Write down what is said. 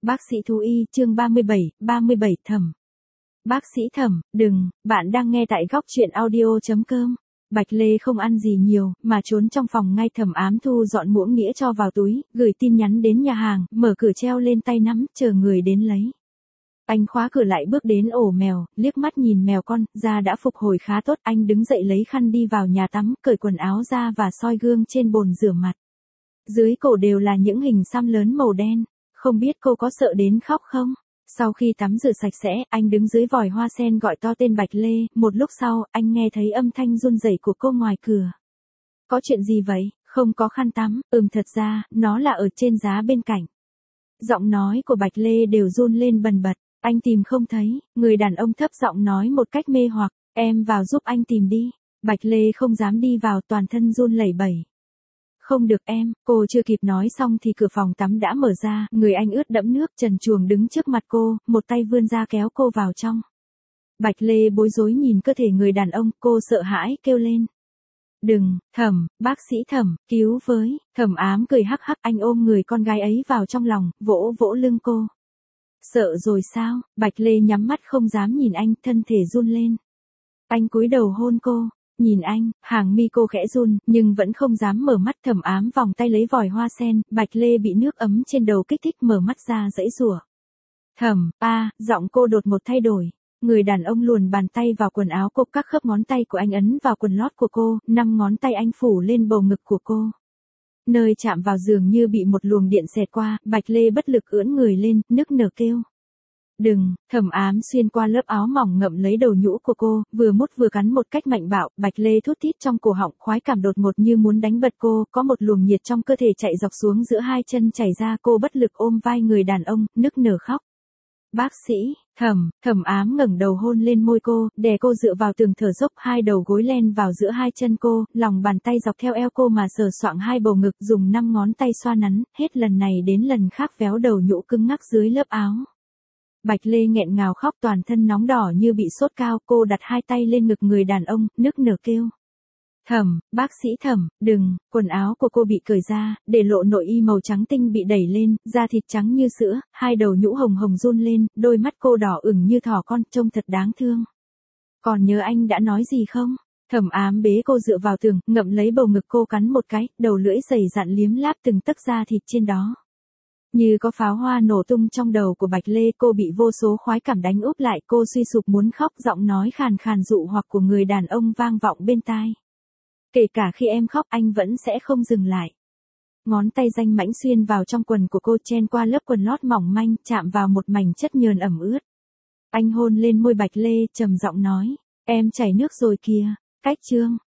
Bác sĩ thú y, chương 37, Thẩm. Bác sĩ Thẩm, đừng, bạn đang nghe tại góc truyện audio.com. Bạch Lê không ăn gì nhiều, mà trốn trong phòng ngay. Thẩm Ám thu dọn muỗng nghĩa cho vào túi, gửi tin nhắn đến nhà hàng, mở cửa treo lên tay nắm, chờ người đến lấy. Anh khóa cửa lại bước đến ổ mèo, liếc mắt nhìn mèo con, da đã phục hồi khá tốt. Anh đứng dậy lấy khăn đi vào nhà tắm, cởi quần áo ra và soi gương trên bồn rửa mặt. Dưới cổ đều là những hình xăm lớn màu đen. Không biết cô có sợ đến khóc không? Sau khi tắm rửa sạch sẽ, anh đứng dưới vòi hoa sen gọi to tên Bạch Lê. Một lúc sau, anh nghe thấy âm thanh run rẩy của cô ngoài cửa. Có chuyện gì vậy? Không có khăn tắm. Thật ra, nó là ở trên giá bên cạnh. Giọng nói của Bạch Lê đều run lên bần bật. Anh tìm không thấy. Người đàn ông thấp giọng nói một cách mê hoặc. Em vào giúp anh tìm đi. Bạch Lê không dám đi vào, toàn thân run lẩy bẩy. Không được em, cô chưa kịp nói xong thì cửa phòng tắm đã mở ra, người anh ướt đẫm nước trần truồng đứng trước mặt cô, một tay vươn ra kéo cô vào trong. Bạch Lê bối rối nhìn cơ thể người đàn ông, cô sợ hãi kêu lên. Đừng, Thẩm, bác sĩ Thẩm, cứu với. Thẩm Ám cười hắc hắc, anh ôm người con gái ấy vào trong lòng, vỗ vỗ lưng cô. Sợ rồi sao? Bạch Lê nhắm mắt không dám nhìn anh, thân thể run lên. Anh cúi đầu hôn cô. Nhìn anh, hàng mi cô khẽ run, nhưng vẫn không dám mở mắt. Thẩm Ám vòng tay lấy vòi hoa sen, Bạch Lê bị nước ấm trên đầu kích thích mở mắt ra giãy giụa. Thẩm, giọng cô đột ngột thay đổi. Người đàn ông luồn bàn tay vào quần áo cô, các khớp ngón tay của anh ấn vào quần lót của cô, 5 ngón tay anh phủ lên bầu ngực của cô. Nơi chạm vào dường như bị một luồng điện xẹt qua, Bạch Lê bất lực ưỡn người lên, nức nở kêu. Đừng, Thẩm Ám xuyên qua lớp áo mỏng ngậm lấy đầu nhũ của cô, vừa mút vừa cắn một cách mạnh bạo. Bạch Lê thút thít trong cổ họng, khoái cảm đột ngột như muốn đánh bật cô, có một luồng nhiệt trong cơ thể chạy dọc xuống giữa hai chân chảy ra. Cô bất lực ôm vai người đàn ông, nức nở khóc. Bác sĩ, Thẩm Ám ngẩng đầu hôn lên môi cô, đè cô dựa vào tường thở dốc, hai đầu gối len vào giữa hai chân cô, lòng bàn tay dọc theo eo cô mà sờ soạng hai bầu ngực, dùng 5 ngón tay xoa nắn, hết lần này đến lần khác véo đầu nhũ cứng ngắc dưới lớp áo. Bạch Lê nghẹn ngào khóc, toàn thân nóng đỏ như bị sốt cao, cô đặt hai tay lên ngực người đàn ông, nức nở kêu. Thẩm, bác sĩ Thẩm, đừng. Quần áo của cô bị cởi ra, để lộ nội y màu trắng tinh bị đẩy lên, da thịt trắng như sữa, hai đầu nhũ hồng hồng run lên, đôi mắt cô đỏ ửng như thỏ con, trông thật đáng thương. Còn nhớ anh đã nói gì không? Thẩm Ám bế cô dựa vào tường, ngậm lấy bầu ngực cô cắn một cái, đầu lưỡi dày dặn liếm láp từng tấc da thịt trên đó. Như có pháo hoa nổ tung trong đầu của Bạch Lê, cô bị vô số khoái cảm đánh úp lại, cô suy sụp muốn khóc, giọng nói khàn khàn dụ hoặc của người đàn ông vang vọng bên tai. Kể cả khi em khóc anh vẫn sẽ không dừng lại. Ngón tay danh mãnh xuyên vào trong quần của cô, chen qua lớp quần lót mỏng manh, chạm vào một mảnh chất nhờn ẩm ướt. Anh hôn lên môi Bạch Lê, trầm giọng nói, em chảy nước rồi kìa. Cách chương